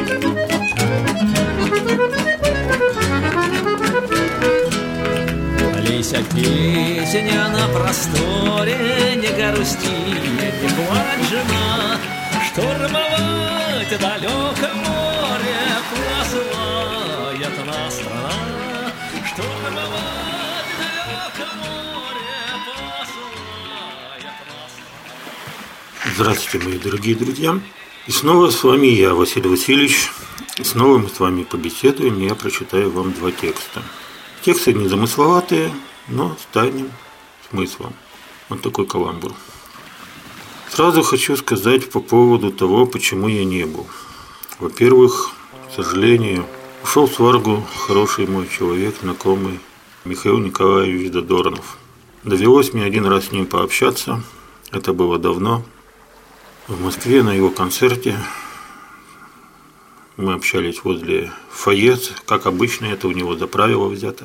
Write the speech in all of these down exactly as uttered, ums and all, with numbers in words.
Лися, песня на просторе, не грусти, не плачь, жена, штурмовать далеко море посылает нас страна, штурмовать далеко море посылает нас страна. Здравствуйте, мои дорогие друзья! И снова с вами я, Василий Васильевич. И снова мы с вами побеседуем, и я прочитаю вам два текста. Тексты незамысловатые, но с тайным смыслом. Вот такой каламбур. Сразу хочу сказать по поводу того, почему я не был. Во-первых, к сожалению, ушел в сваргу хороший мой человек, знакомый Михаил Николаевич Задорнов. Довелось мне один раз с ним пообщаться. Это было давно. В Москве на его концерте. Мы общались возле фойе, как обычно, это у него за правило взято.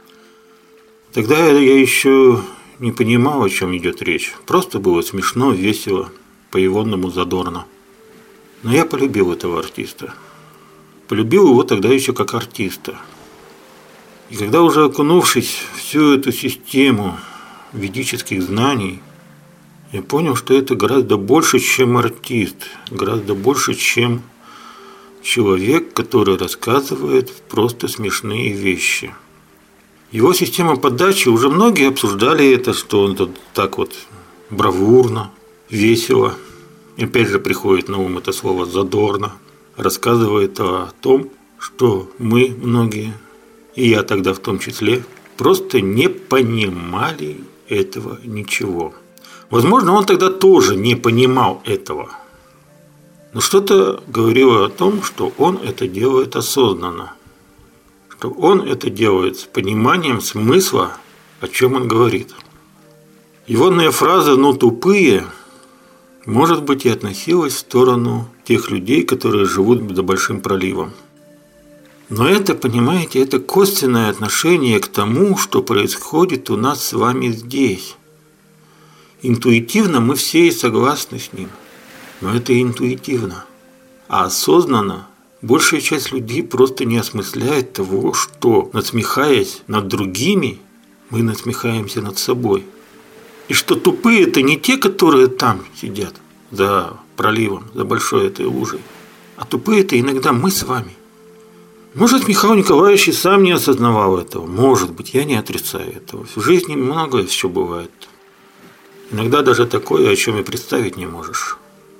Тогда я еще не понимал, о чем идет речь. Просто было смешно, весело, по-ивонному задорно. Но я полюбил этого артиста. Полюбил его тогда еще как артиста. И когда уже окунувшись в всю эту систему ведических знаний, я понял, что это гораздо больше, чем артист, гораздо больше, чем человек, который рассказывает просто смешные вещи. Его система подачи, уже многие обсуждали это, что он тут так вот бравурно, весело, и опять же приходит на ум это слово «задорно», рассказывает о том, что мы, многие, и я тогда в том числе, просто не понимали этого ничего. Возможно, он тогда тоже не понимал этого. Но что-то говорило о том, что он это делает осознанно, что он это делает с пониманием смысла, о чем он говорит. Ивонная фраза «ну тупые» может быть и относилась в сторону тех людей, которые живут за Большим проливом. Но это, понимаете, это косвенное отношение к тому, что происходит у нас с вами здесь. Интуитивно мы все и согласны с ним. Но это интуитивно. А осознанно большая часть людей просто не осмысляет того, что, насмехаясь над другими, мы насмехаемся над собой. И что тупые – это не те, которые там сидят, за проливом, за большой этой лужей. А тупые – это иногда мы с вами. Может, Михаил Николаевич и сам не осознавал этого. Может быть, я не отрицаю этого. В жизни многое еще бывает. Иногда даже такое, о чем и представить не можешь.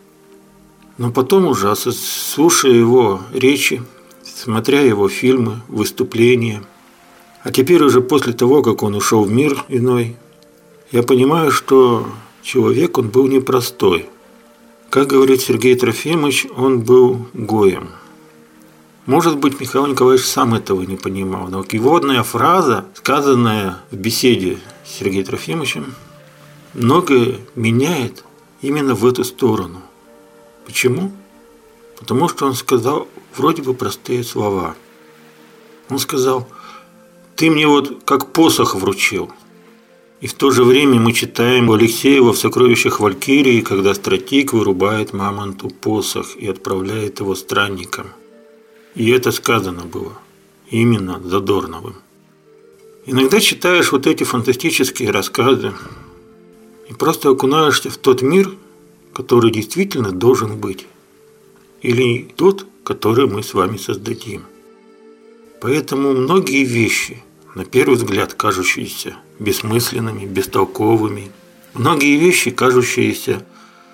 Но потом уже, слушая его речи, смотря его фильмы, выступления, а теперь уже после того, как он ушел в мир иной, я понимаю, что человек, он был непростой. Как говорит Сергей Трофимович, он был гоем. Может быть, Михаил Николаевич сам этого не понимал, но ивонная фраза, сказанная в беседе с Сергеем Трофимовичем, многое меняет именно в эту сторону. Почему? Потому что он сказал вроде бы простые слова. Он сказал: «Ты мне вот как посох вручил». И в то же время мы читаем у Алексеева в «Сокровищах Валькирии», когда стратег вырубает мамонту посох и отправляет его странникам. И это сказано было именно Задорновым. Иногда читаешь вот эти фантастические рассказы и просто окунаешься в тот мир, который действительно должен быть, или тот, который мы с вами создадим. Поэтому многие вещи, на первый взгляд кажущиеся бессмысленными, бестолковыми, многие вещи, кажущиеся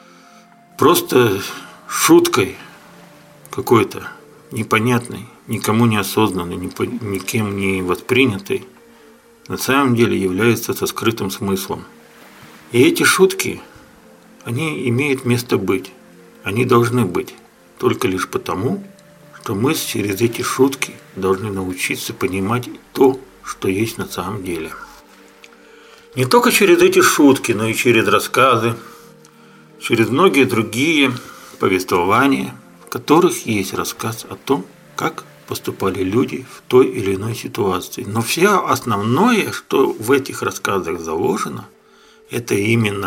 просто шуткой какой-то, непонятной, никому не осознанной, никем не воспринятой, на самом деле являются со скрытым смыслом. И эти шутки, они имеют место быть, они должны быть, только лишь потому, что мы через эти шутки должны научиться понимать то, что есть на самом деле. Не только через эти шутки, но и через рассказы, через многие другие повествования, в которых есть рассказ о том, как поступали люди в той или иной ситуации. Но все основное, что в этих рассказах заложено, это именно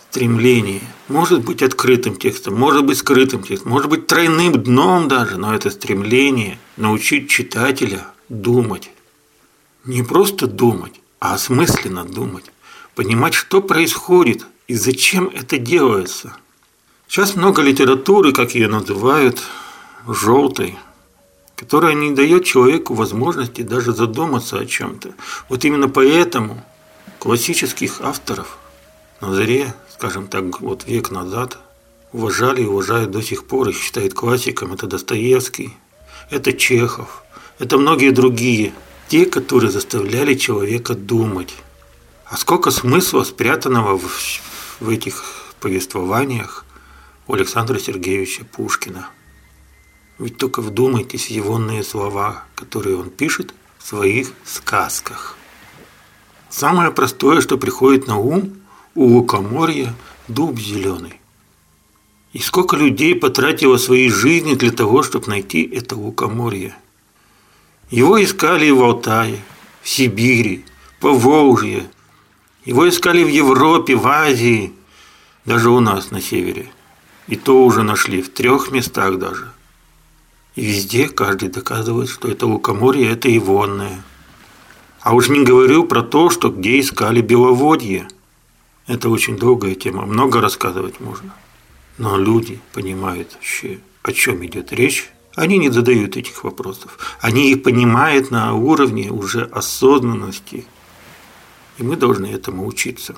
стремление может быть открытым текстом, может быть скрытым текстом, может быть тройным дном даже, но это стремление научить читателя думать. Не просто думать, а осмысленно думать. Понимать, что происходит и зачем это делается. Сейчас много литературы, как ее называют, желтой, которая не дает человеку возможности даже задуматься о чем-то. Вот именно поэтому классических авторов на заре, скажем так, вот век назад, уважали и уважают до сих пор, их считают классиком. Это Достоевский, это Чехов, это многие другие. Те, которые заставляли человека думать. А сколько смысла спрятанного в, в этих повествованиях у Александра Сергеевича Пушкина. Ведь только вдумайтесь в егонные слова, которые он пишет в своих сказках. Самое простое, что приходит на ум, у лукоморья дуб зеленый. И сколько людей потратило своей жизни для того, чтобы найти это лукоморье. Его искали в Алтае, в Сибири, Поволжье. Его искали в Европе, в Азии, даже у нас на севере. И то уже нашли, в трех местах даже. И везде каждый доказывает, что это лукоморье, это егонное. А уж не говорю про то, что где искали беловодье. Это очень долгая тема, много рассказывать можно. Но люди понимают вообще, о чем идет речь. Они не задают этих вопросов. Они их понимают на уровне уже осознанности. И мы должны этому учиться.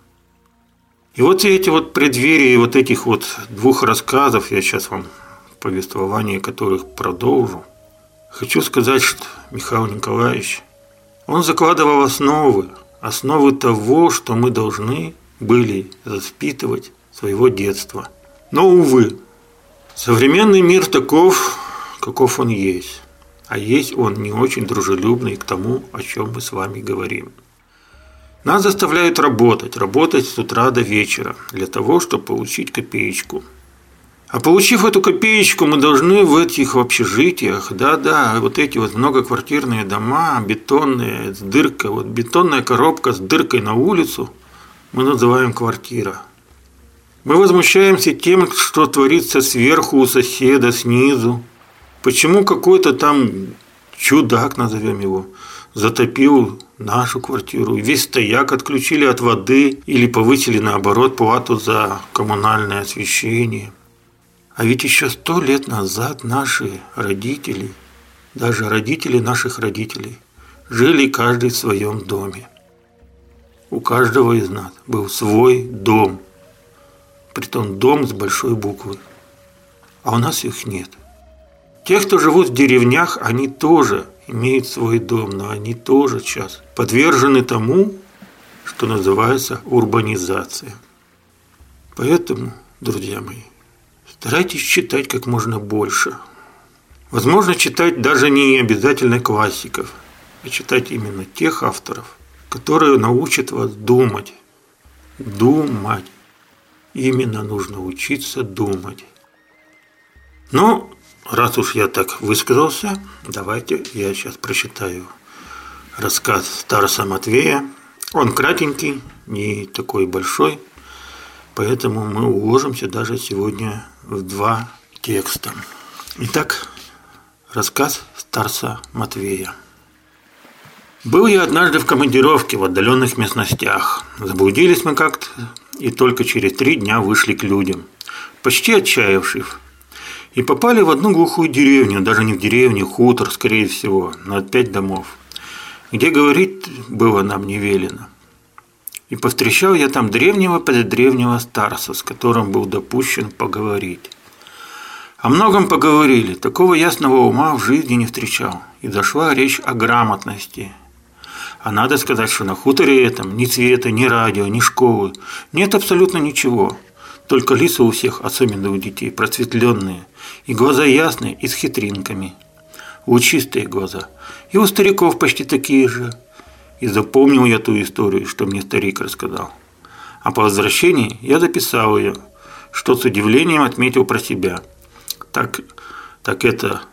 И вот эти вот преддверия вот этих вот двух рассказов, я сейчас вам повествование которых продолжу, хочу сказать, что Михаил Николаевич, он закладывал основы, основы того, что мы должны были воспитывать своего детства. Но, увы, современный мир таков, каков он есть. А есть он не очень дружелюбный к тому, о чем мы с вами говорим. Нас заставляют работать, работать с утра до вечера, для того, чтобы получить копеечку. А получив эту копеечку, мы должны в этих общежитиях, да-да, вот эти вот многоквартирные дома, бетонные, с дыркой, вот бетонная коробка с дыркой на улицу, мы называем квартира. Мы возмущаемся тем, что творится сверху у соседа, снизу. Почему какой-то там чудак, назовем его, затопил нашу квартиру, весь стояк отключили от воды или повысили, наоборот, плату за коммунальное освещение. А ведь еще сто лет назад наши родители, даже родители наших родителей, жили каждый в своем доме. У каждого из нас был свой дом, притом дом с большой буквы. А у нас их нет. Те, кто живут в деревнях, они тоже имеют свой дом, но они тоже сейчас подвержены тому, что называется урбанизация. Поэтому, друзья мои, старайтесь читать как можно больше. Возможно, читать даже не обязательно классиков, а читать именно тех авторов, которые научат вас думать. Думать. Именно нужно учиться думать. Но раз уж я так высказался, давайте я сейчас прочитаю рассказ Старца Матвея. Он кратенький, не такой большой, поэтому мы уложимся даже сегодня в два текста. Итак, рассказ Старца Матвея. Был я однажды в командировке в отдаленных местностях. Заблудились мы как-то и только через три дня вышли к людям, почти отчаявшись. И попали в одну глухую деревню, даже не в деревню, хутор, скорее всего, на пять домов, где говорить было нам не велено. И повстречал я там древнего-предревнего старца, с которым был допущен поговорить. О многом поговорили, такого ясного ума в жизни не встречал, и зашла речь о грамотности. А надо сказать, что на хуторе этом ни света, ни радио, ни школы, нет абсолютно ничего. Только лица у всех, особенно у детей, просветленные, и глаза ясные и с хитринками. Лучистые глаза. И у стариков почти такие же. И запомнил я ту историю, что мне старик рассказал. А по возвращении я записал ее, что с удивлением отметил про себя. Так, так это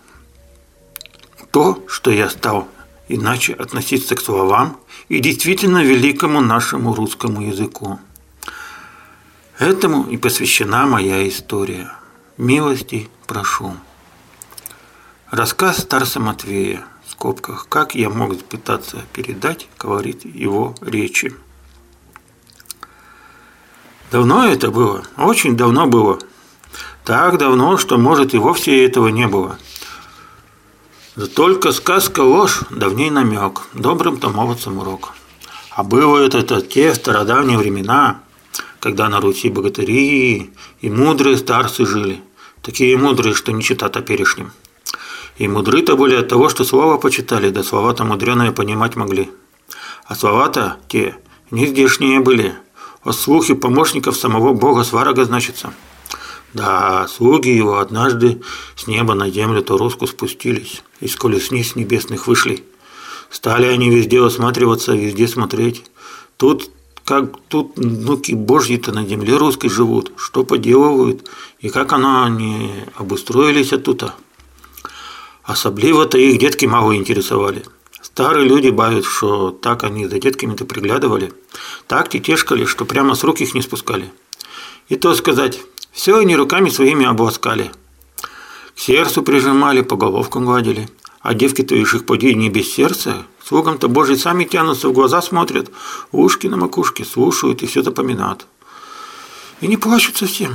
то, что я стал иначе относиться к словам и действительно великому нашему русскому языку. Этому и посвящена моя история. Милости прошу. Рассказ старца Матвея, в скобках, как я мог пытаться передать, говорит его речи. Давно это было, очень давно было. Так давно, что, может, и вовсе этого не было. Да только сказка ложь, давней намек, добрым-то молодцам урок. А было это-то те стародавние времена, когда на Руси богатыри и мудрые старцы жили. Такие мудрые, что не читать перешним. И мудры-то были от того, что слова почитали, да слова-то мудреные понимать могли. А слова-то те не здешние были, а слухи помощников самого бога Сварога, значится. Да, слуги его однажды с неба на землю-то руску спустились, из колесниц небесных вышли. Стали они везде осматриваться, везде смотреть. Тут, как тут внуки Божьи-то на земле русской живут, что поделывают, и как оно они обустроились оттуда. Особливо-то их детки мало интересовали. Старые люди бавят, что так они за детками-то приглядывали, так тетешкали, что прямо с рук их не спускали. И то сказать, все они руками своими обласкали. К сердцу прижимали, по головкам гладили. А девки-то их их поди не без сердца, слугам-то Божьи сами тянутся, в глаза смотрят, ушки на макушке слушают и все запоминают. И не плачут совсем.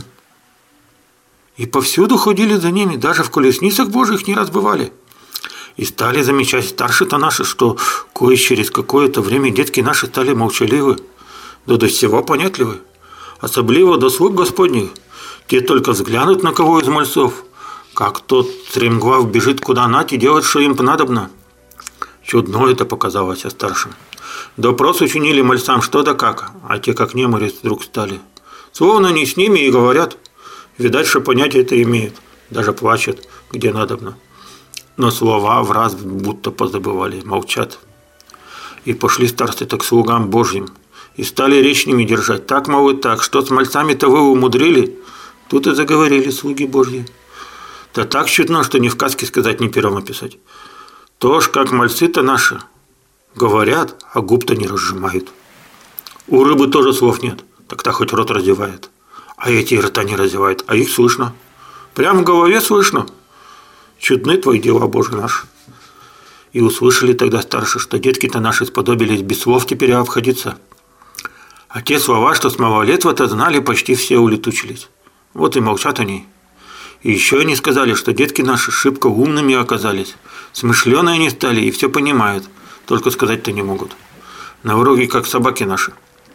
И повсюду ходили за ними, даже в колесницах Божьих не раз бывали. И стали замечать старшие-то наши, что кое через какое-то время детки наши стали молчаливы, да до всего понятливы. Особливо до слуг Господних. Те только взглянут на кого из мальцов, как тот стремглав бежит куда нать и делает, что им понадобно. Чудно это показалось старшим. Допрос учинили мальцам что да как, а те как немари вдруг стали. Словно не с ними и говорят. Видать, что понятие это имеют, даже плачут, где надобно. Но слова враз будто позабывали, молчат. И пошли старцы-то к слугам Божьим, и стали речь с ними держать, так, мол, и так, что с мальцами-то вы умудрили. Тут и заговорили слуги Божьи. Да так чудно, что ни в сказке сказать, ни пером описать. То ж, как мальцы-то наши говорят, а губ-то не разжимают. У рыбы тоже слов нет, так та хоть рот разевает. А эти рта не разевают, а их слышно. Прямо в голове слышно. Чудны твои дела, Боже наш. И услышали тогда старшие, что детки-то наши сподобились без слов теперь обходиться. А те слова, что с малолетства-то знали, почти все улетучились. Вот и молчат они. И еще они сказали, что детки наши шибко умными оказались. Смышленые они стали и все понимают, только сказать-то не могут. На вроге, как собаки наши.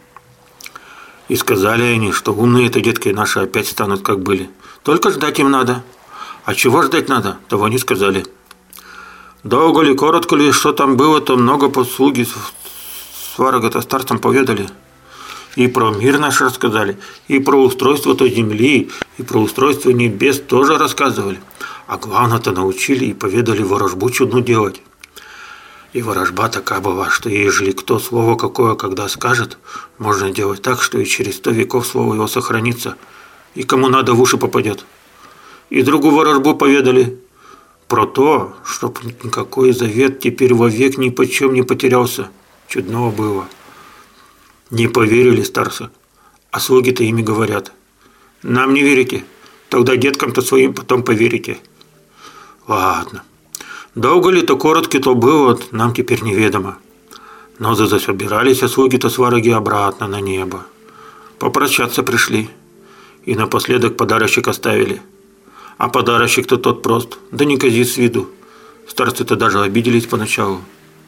И сказали они, что умные-то детки наши опять станут, как были. Только ждать им надо. А чего ждать надо, того не сказали. Долго ли, коротко ли, что там было, то много послуги Сварога-то старцам поведали. И про мир наш рассказали, и про устройство той земли, и про устройство небес тоже рассказывали. А главное-то научили и поведали ворожбу чудну делать. И ворожба такая была, что ежели кто слово какое когда скажет, можно делать так, что и через сто веков слово его сохранится, и кому надо в уши попадет. И другую ворожбу поведали про то, чтоб никакой завет теперь вовек ни почем не потерялся. Чудного было. Не поверили старцы, а слуги-то ими говорят. Нам не верите, тогда деткам-то своим потом поверите. Ладно. Долго ли, то коротко то было, нам теперь неведомо. Но засобирались слуги-то Свароги обратно на небо. Попрощаться пришли. И напоследок подарочек оставили. А подарочек-то тот прост, да не кази с виду. Старцы-то даже обиделись поначалу.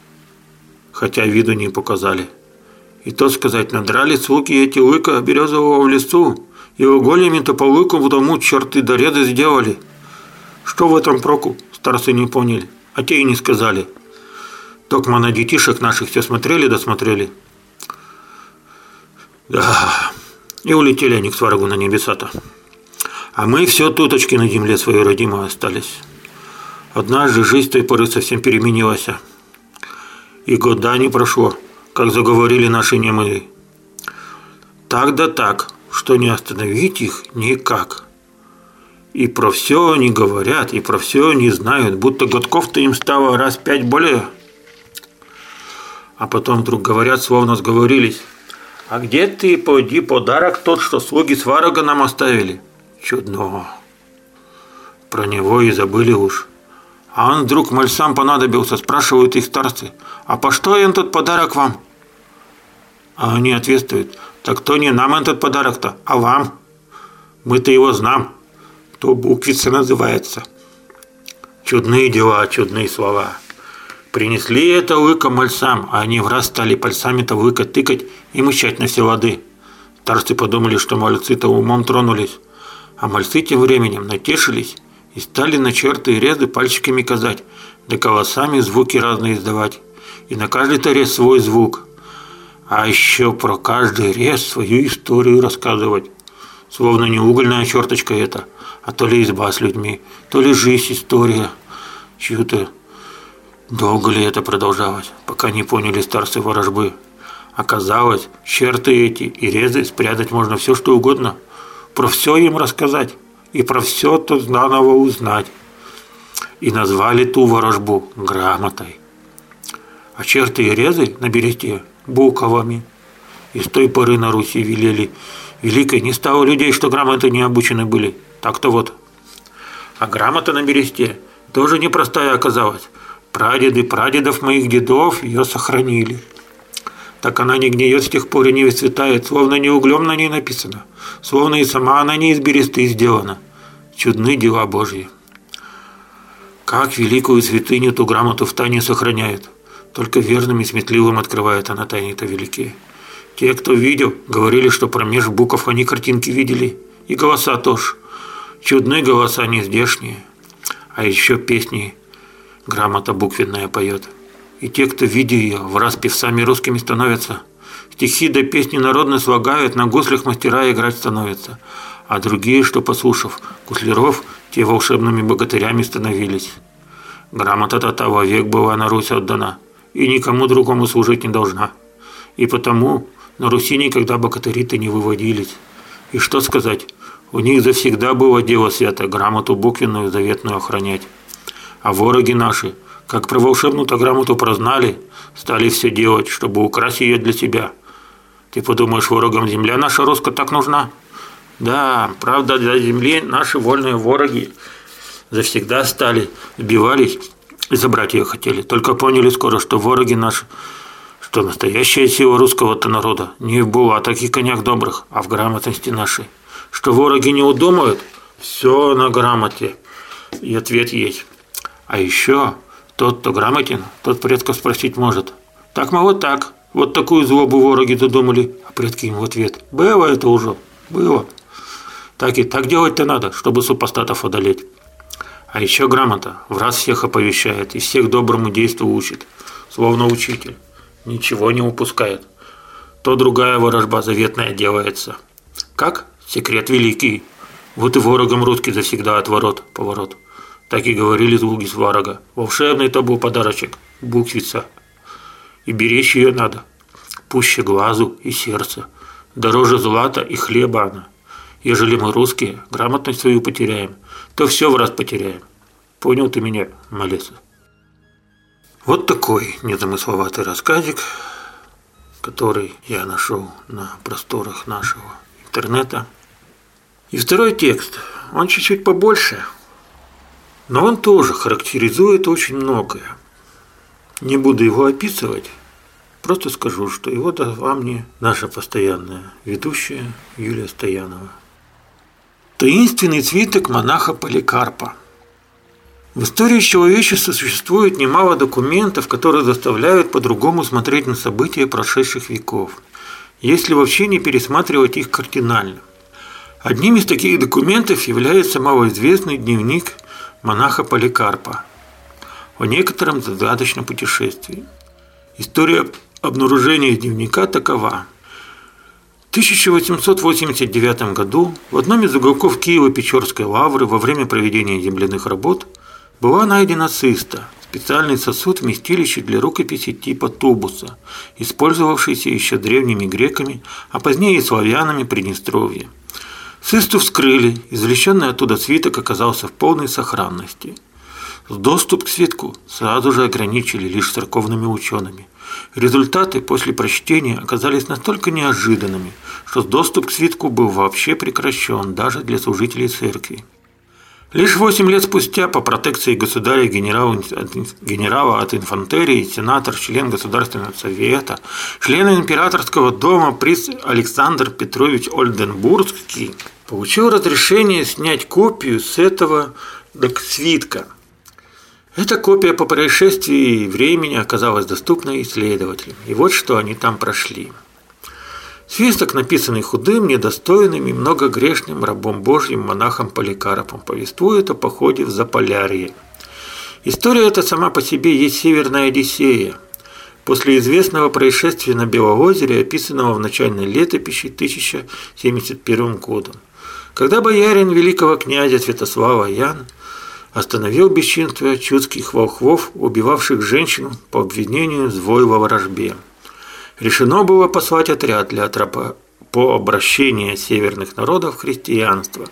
Хотя виду не показали. И то сказать, надрали слуги эти лыка березового в лесу, и угольями-то по лыку в дому черты дореды сделали. Что в этом проку, старцы не поняли, а те и не сказали. Токма на детишек наших все смотрели да смотрели. Да, и улетели они к Сварогу на небеса-то. А мы все туточки на земле своей родимой остались. Однажды жизнь с той поры совсем переменилась. И года не прошло, как заговорили наши немые. Так да так, что не остановить их никак. И про все они говорят, и про все они знают, будто годков-то им стало раз пять более. А потом вдруг говорят, словно сговорились. А где ты, поди, подарок тот, что слуги сварога нам оставили? Чудно. Про него и забыли уж. А он вдруг мальцам понадобился, спрашивают их старцы, а по что им тот подарок вам? А они ответствуют, так то не нам этот подарок-то, а вам. Мы-то его знаем, то буквица называется. Чудные дела, чудные слова. Принесли это лыко мальцам, а они враз стали пальцами-то в лыко тыкать и мычать на все лады. Старцы подумали, что мальцы-то умом тронулись, а мальцы тем временем натешились и стали на черты и резы пальчиками казать, да голосами звуки разные издавать, и на каждый-то рез свой звук. А еще про каждый рез свою историю рассказывать. Словно не угольная черточка это, а то ли изба с людьми, то ли жизнь, история. Чью-то. Долго ли это продолжалось, пока не поняли старцы ворожбы. Оказалось, черты эти и резы спрятать можно все, что угодно. Про все им рассказать и про все то заново узнать. И назвали ту ворожбу грамотой. А черты и резы на бересте буковами. И с той поры на Руси велели великой не стало людей, что грамоты не обучены были. Так-то вот. А грамота на бересте тоже непростая оказалась. Прадеды прадедов моих дедов ее сохранили. Так она не гниет с тех пор и не выцветает, словно не углем на ней написано, словно и сама она не из бересты сделана. Чудны дела Божьи. Как великую святыню ту грамоту в тайне сохраняют. Только верным и сметливым открывает она тайны-то великие. Те, кто видел, говорили, что промеж букв они картинки видели. И голоса тоже. Чудные голоса не здешние. А еще песни грамота буквенная поет. И те, кто видя ее, враз певцами русскими становятся. Стихи да песни народные слагают, на гуслях мастера играть становятся. А другие, что послушав гусляров, те волшебными богатырями становились. Грамота-то вовек была на Русь отдана, и никому другому служить не должна. И потому на Руси никогда богатыри-то не выводились. И что сказать, у них завсегда было дело свято грамоту буквенную заветную охранять. А вороги наши, как про волшебную-то грамоту прознали, стали все делать, чтобы украсть ее для себя. Ты подумаешь, ворогам земля наша русская так нужна? Да, правда, для земли наши вольные вороги завсегда стали, сбивались и забрать ее хотели. Только поняли скоро, что вороги наши, что настоящая сила русского-то народа не в булатах и конях добрых, а в грамотности нашей. Что вороги не удумают, все на грамоте. И ответ есть. А еще тот, кто грамотен, тот предков спросить может. Так, мы вот так. Вот такую злобу вороги додумали. А предки им в ответ. Было это уже. Было. Так и так делать-то надо, чтобы супостатов одолеть. А еще грамота в раз всех оповещает и всех доброму действу учит. Словно учитель. Ничего не упускает. То другая ворожба заветная делается. Как? Секрет великий. Вот и ворогам русский завсегда отворот, поворот. Так и говорили слуги сварога. Волшебный-то был подарочек, буквица. И беречь ее надо. Пуще глазу и сердца. Дороже злата и хлеба она. Ежели мы русские грамотность свою потеряем, то все в раз потеряем. Понял ты меня, малец? Вот такой незамысловатый рассказик, который я нашел на просторах нашего интернета. И второй текст, он чуть-чуть побольше, но он тоже характеризует очень многое. Не буду его описывать, просто скажу, что его дала мне наша постоянная ведущая Юлия Стоянова. Таинственный свиток монаха Поликарпа. В истории человечества существует немало документов, которые заставляют по-другому смотреть на события прошедших веков, если вообще не пересматривать их кардинально. Одним из таких документов является малоизвестный дневник монаха Поликарпа о некотором загадочном путешествии. История обнаружения дневника такова. В тысяча восемьсот восемьдесят девятом году в одном из уголков Киево-Печорской лавры во время проведения земляных работ была найдена циста, специальный сосуд вместилище для рукописи типа тубуса, использовавшийся еще древними греками, а позднее и славянами Приднестровья. Цисту вскрыли, извлеченный оттуда свиток оказался в полной сохранности. Доступ к свитку сразу же ограничили лишь церковными учеными. Результаты после прочтения оказались настолько неожиданными, что доступ к свитку был вообще прекращен даже для служителей церкви. Лишь восемь лет спустя по протекции государя генерала, генерала от инфантерии, сенатор, член Государственного совета, член императорского дома принц Александр Петрович Ольденбургский получил разрешение снять копию с этого свитка. Эта копия по происшествии времени оказалась доступна исследователям. И вот что они там прошли. Свиток, написанный худым, недостойным и многогрешным рабом Божьим монахом Поликарпом, повествует о походе в Заполярье. История эта сама по себе есть Северная Одиссея. После известного происшествия на Белоозере, описанного в начальной летописи тысяча семьдесят первым годом, когда боярин великого князя Святослава Ян остановил бесчинство чудских волхвов, убивавших женщину по обвинению в злой во ворожбе. Решено было послать отряд для по обращению северных народов в христианство.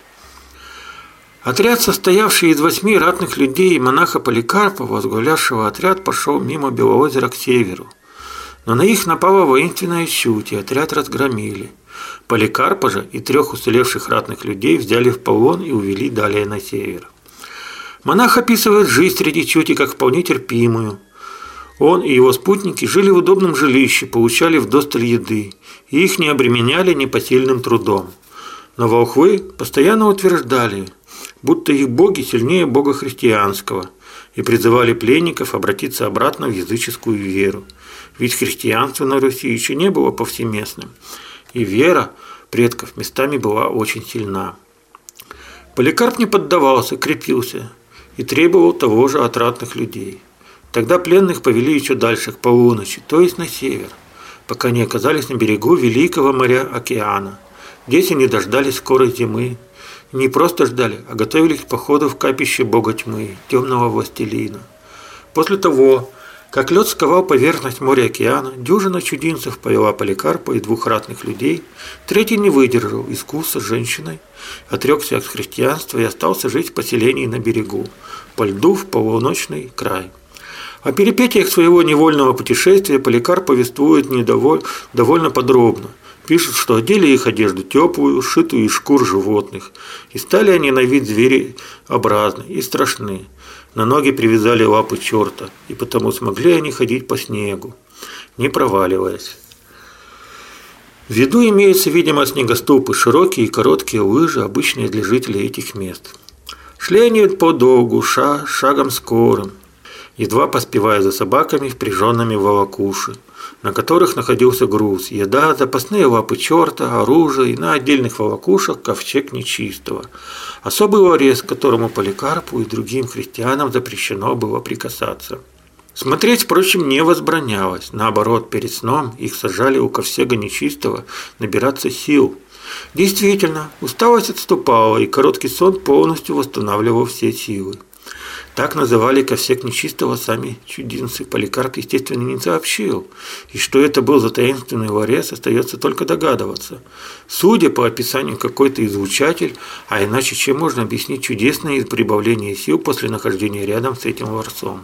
Отряд, состоявший из восьми ратных людей и монаха Поликарпа, возглавлявшего отряд, пошел мимо Белоозера к северу. Но на их напала воинственная щуть, и отряд разгромили. Поликарпа же и трех уцелевших ратных людей взяли в полон и увели далее на север. Монах описывает жизнь среди чути как вполне терпимую. Он и его спутники жили в удобном жилище, получали вдосталь еды, и их не обременяли непосильным трудом. Но волхвы постоянно утверждали, будто их боги сильнее бога христианского, и призывали пленников обратиться обратно в языческую веру. Ведь христианство на Руси еще не было повсеместным, и вера предков местами была очень сильна. Поликарп не поддавался, крепился и требовал того же от ратных людей. Тогда пленных повели еще дальше, к полуночи, то есть на север, пока не оказались на берегу Великого моря океана. Здесь они дождались скорой зимы. Не просто ждали, а готовились к походу в капище бога тьмы, темного властелина. После того, как лед сковал поверхность моря океана, дюжина чудинцев повела Поликарпа и двух ратных людей. Третий не выдержал искуса с женщиной, отрекся от христианства и остался жить в поселении на берегу, по льду в полуночный край. О перипетиях своего невольного путешествия Поликарп повествует недоволь, довольно подробно. Пишут, что одели их одежду теплую, сшитую из шкур животных, и стали они на вид звереобразны и страшны. На ноги привязали лапы черта, и потому смогли они ходить по снегу, не проваливаясь. В виду имеются, видимо, снегоступы, широкие и короткие лыжи, обычные для жителей этих мест. Шли они подолгу, ша, шагом скорым, едва поспевая за собаками, впряженными в волокуши, на которых находился груз, еда, запасные лапы черта, оружие и на отдельных волокушах ковчег нечистого. Особый ларец, к которому Поликарпу и другим христианам запрещено было прикасаться. Смотреть, впрочем, не возбранялось. Наоборот, перед сном их сажали у ковчега нечистого набираться сил. Действительно, усталость отступала, и короткий сон полностью восстанавливал все силы. Так называли ковчег нечистого сами чудинцы. Поликарп, естественно, не сообщил, и что это был за таинственный ларец, остается только догадываться. Судя по описанию, какой-то излучатель, а иначе чем можно объяснить чудесное прибавление сил после нахождения рядом с этим ларцом.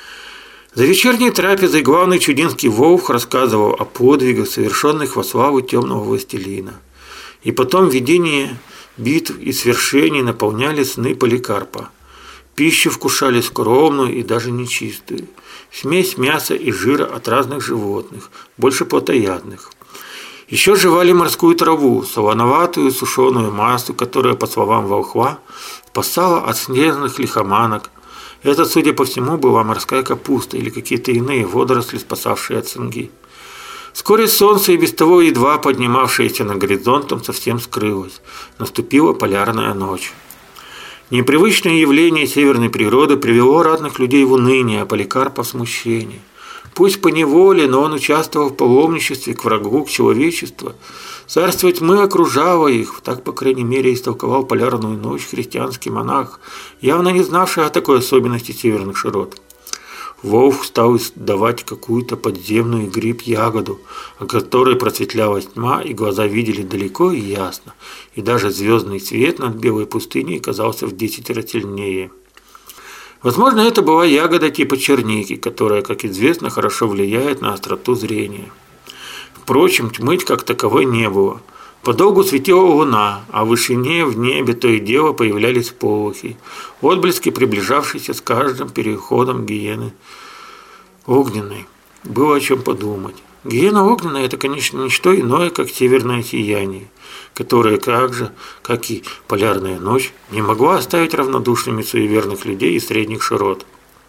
За вечерней трапезой главный чудинский волк рассказывал о подвигах, совершенных во славу темного властелина. И потом видения битв и свершений наполняли сны Поликарпа. Пищу вкушали скромную и даже нечистую. Смесь мяса и жира от разных животных, больше плотоядных. Еще жевали морскую траву, солоноватую сушеную массу, которая, по словам волхва, спасала от снежных лихоманок. Это, судя по всему, была морская капуста или какие-то иные водоросли, спасавшие от цинги. Вскоре солнце, и без того едва поднимавшееся над горизонтом, совсем скрылось. Наступила полярная ночь. Непривычное явление северной природы привело ратных людей в уныние, а Поликарпа в смущение. Пусть поневоле, но он участвовал в паломничестве к врагу, к человечеству. Царство тьмы окружало их, так, по крайней мере, истолковал полярную ночь христианский монах, явно не знавший о такой особенности северных широт. Волк стал давать какую-то подземную гриб-ягоду, о которой просветлялась тьма, и глаза видели далеко и ясно, и даже звездный свет над белой пустыней казался в десятеро сильнее. Возможно, это была ягода типа черники, которая, как известно, хорошо влияет на остроту зрения. Впрочем, тьмы как таковой не было. Подолгу светила луна, а в вышине в небе то и дело появлялись сполохи, отблески, приближавшиеся с каждым переходом гиены огненной. Было о чем подумать. Гиена огненная – это, конечно, не что иное, как северное сияние, которое, как же, как и полярная ночь, не могла оставить равнодушными суеверных людей из средних широт.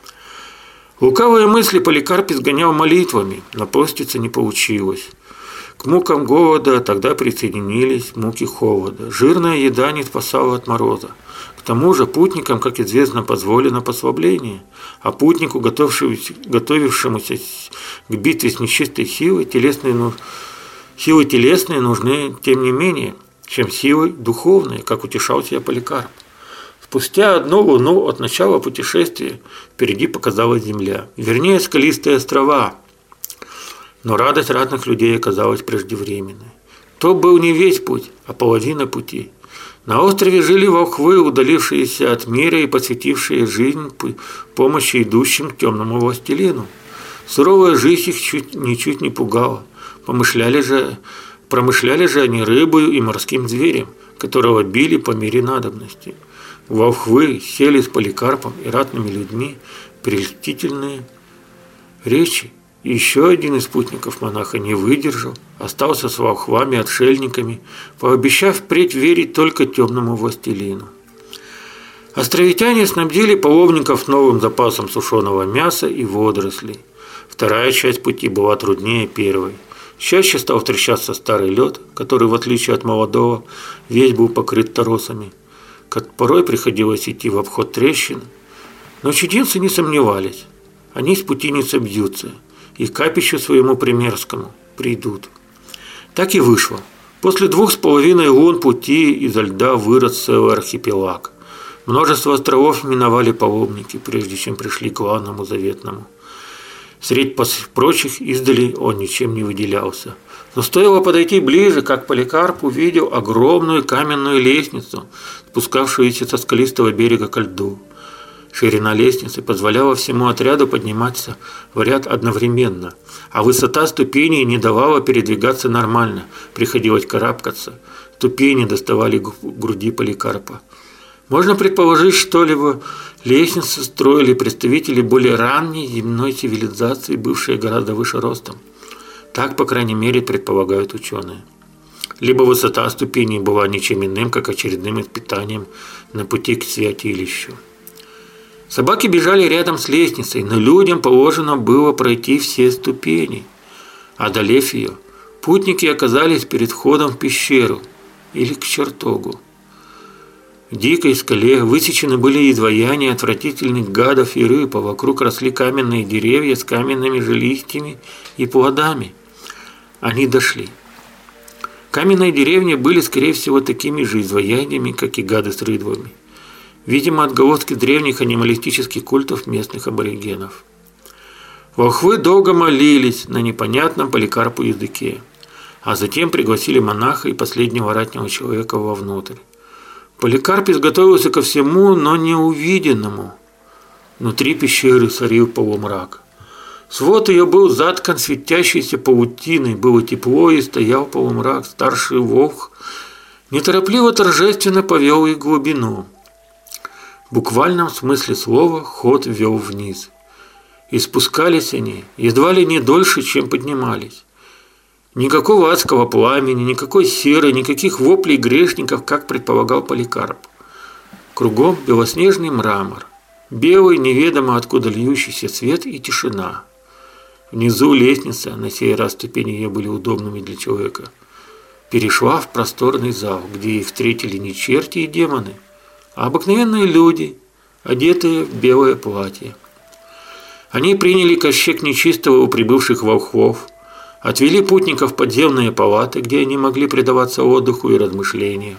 Лукавые мысли Поликарп изгонял молитвами, но поститься не получилось. К мукам голода тогда присоединились муки холода. Жирная еда не спасала от мороза. К тому же путникам, как известно, позволено послабление, а путнику, готовившемуся к битве с нечистой силой, телесные, силы телесные нужны тем не менее, чем силы духовные, как утешал себя Поликарп. Спустя одну луну от начала путешествия впереди показалась земля, вернее скалистые острова, но радость разных людей оказалась преждевременной. То был не весь путь, а половина пути. На острове жили волхвы, удалившиеся от мира и посвятившие жизнь помощи идущим к темному властелину. Суровая жизнь их чуть, ничуть не пугала. Помышляли же, промышляли же они рыбою и морским зверем, которого били по мере надобности. Волхвы сели с Поликарпом и ратными людьми прельстительные речи. И еще один из спутников монаха не выдержал, остался с волхвами-отшельниками, пообещав впредь верить только темному властелину. Островитяне снабдили паломников новым запасом сушеного мяса и водорослей. Вторая часть пути была труднее первой. Чаще стал встречаться старый лед, который, в отличие от молодого, весь был покрыт торосами. Как порой приходилось идти в обход трещин, но чудинцы не сомневались, они с пути не собьются и к капищу своему примерскому придут. Так и вышло. После двух с половиной лун пути изо льда вырос целый архипелаг. Множество островов миновали паломники, прежде чем пришли к главному заветному. Среди прочих издали он ничем не выделялся. Но стоило подойти ближе, как Поликарп увидел огромную каменную лестницу, спускавшуюся со скалистого берега ко льду. Ширина лестницы позволяла всему отряду подниматься в ряд одновременно, а высота ступеней не давала передвигаться нормально, приходилось карабкаться. Ступени доставали к груди Поликарпа. Можно предположить, что либо лестницы строили представители более ранней земной цивилизации, бывшие гораздо выше ростом. Так, по крайней мере, предполагают ученые. Либо высота ступеней была ничем иным, как очередным испытанием на пути к святилищу. Собаки бежали рядом с лестницей, но людям положено было пройти все ступени. Одолев ее, путники оказались перед входом в пещеру или к чертогу. В дикой скале высечены были изваяния отвратительных гадов и рыб, а вокруг росли каменные деревья с каменными же листьями и плодами. Они дошли. Каменные деревни были, скорее всего, такими же изваяниями, как и гады с рыбами. Видимо, отголоски древних анималистических культов местных аборигенов. Волхвы долго молились на непонятном Поликарпу языке, а затем пригласили монаха и последнего ратнего человека вовнутрь. Поликарп изготовился ко всему, но не увиденному. Внутри пещеры царил полумрак. Свод ее был заткан светящейся паутиной, было тепло и стоял полумрак. Старший волк неторопливо торжественно повел их в глубину. В буквальном смысле слова ход вел вниз. И спускались они едва ли не дольше, чем поднимались. Никакого адского пламени, никакой серы, никаких воплей грешников, как предполагал Поликарп. Кругом белоснежный мрамор, белый, неведомо откуда льющийся свет и тишина. Внизу лестница, на сей раз ступени ее были удобными для человека, перешла в просторный зал, где их встретили не черти и демоны, а обыкновенные люди, одетые в белое платье. Они приняли ковчег нечистого у прибывших волхвов, отвели путников в подземные палаты, где они могли предаваться отдыху и размышлениям.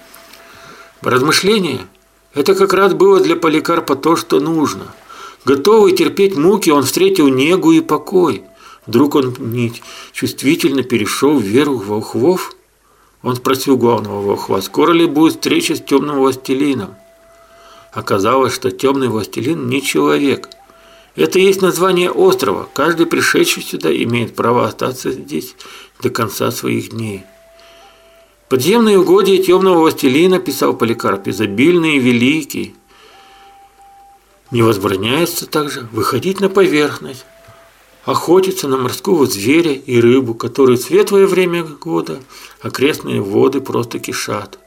Размышления – это как раз было для Поликарпа то, что нужно. Готовый терпеть муки, он встретил негу и покой. Вдруг он чувствительно перешел в веру волхвов. Он спросил главного волхва, скоро ли будет встреча с темным властелином. Оказалось, что темный властелин не человек. Это и есть название острова. Каждый пришедший сюда имеет право остаться здесь до конца своих дней. Подземные угодья темного властелина, писал Поликарп, изобильный и великий. Не возбраняется также выходить на поверхность, охотиться на морского зверя и рыбу, которые в светлое время года окрестные воды просто кишат.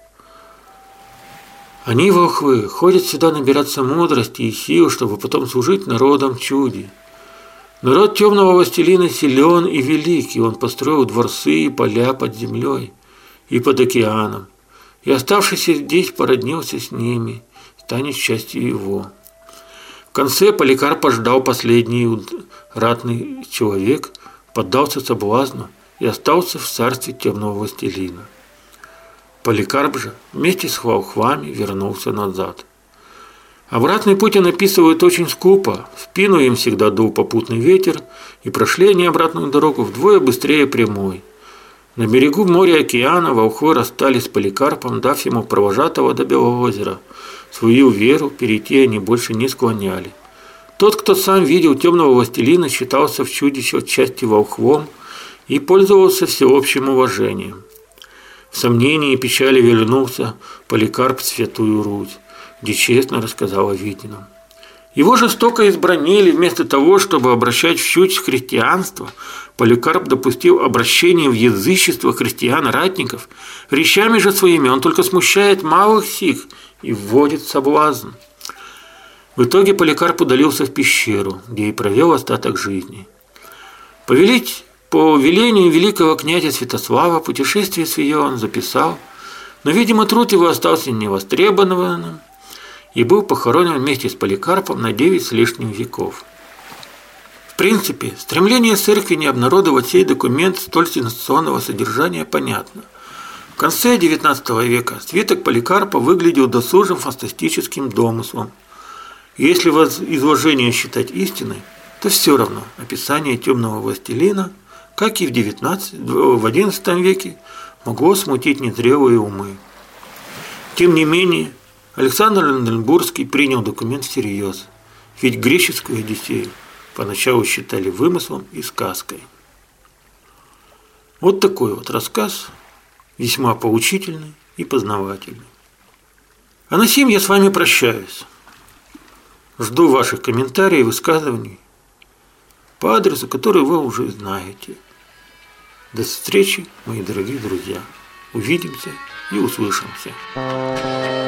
Они, волхвы, ходят сюда набираться мудрости и сил, чтобы потом служить народам чуди. Народ темного властелина силен и великий, он построил дворцы и поля под землей и под океаном, и оставшийся здесь породнился с ними, станет частью его. В конце Поликарпа ждал последний ратный человек, поддался соблазну и остался в царстве темного властелина. Поликарп же вместе с волхвами вернулся назад. Обратный путь он описывает очень скупо. В спину им всегда дул попутный ветер, и прошли они обратную дорогу вдвое быстрее прямой. На берегу моря океана волхвы расстались с Поликарпом, дав ему провожатого до Белого озера. Свою веру перейти они больше не склоняли. Тот, кто сам видел темного властелина, считался в чудище отчасти волхвом и пользовался всеобщим уважением. В сомнении и печали вернулся Поликарп в Святую Русь, где честно рассказал о виденном. Его жестоко избранили. Вместо того, чтобы обращать в чуть христианство, Поликарп допустил обращение в язычество христиан-ратников. Речами же своими он только смущает малых сих и вводит в соблазн. В итоге Поликарп удалился в пещеру, где и провел остаток жизни. Повелить По велению великого князя Святослава путешествие свое он записал, но, видимо, труд его остался невостребованным и был похоронен вместе с Поликарпом на девять с лишним веков. В принципе, стремление церкви не обнародовать сей документ столь сенсационного содержания понятно. В конце девятнадцатого века свиток Поликарпа выглядел досужим фантастическим домыслом. И если изложение считать истиной, то все равно описание темного властелина, как и в девятнадцатом, в одиннадцатом веке, могло смутить незрелые умы. Тем не менее, Александр Ланденбургский принял документ всерьез, ведь греческую Одиссею поначалу считали вымыслом и сказкой. Вот такой вот рассказ, весьма поучительный и познавательный. А на сим я с вами прощаюсь. Жду ваших комментариев и высказываний по адресу, который вы уже знаете. До встречи, мои дорогие друзья. Увидимся и услышимся.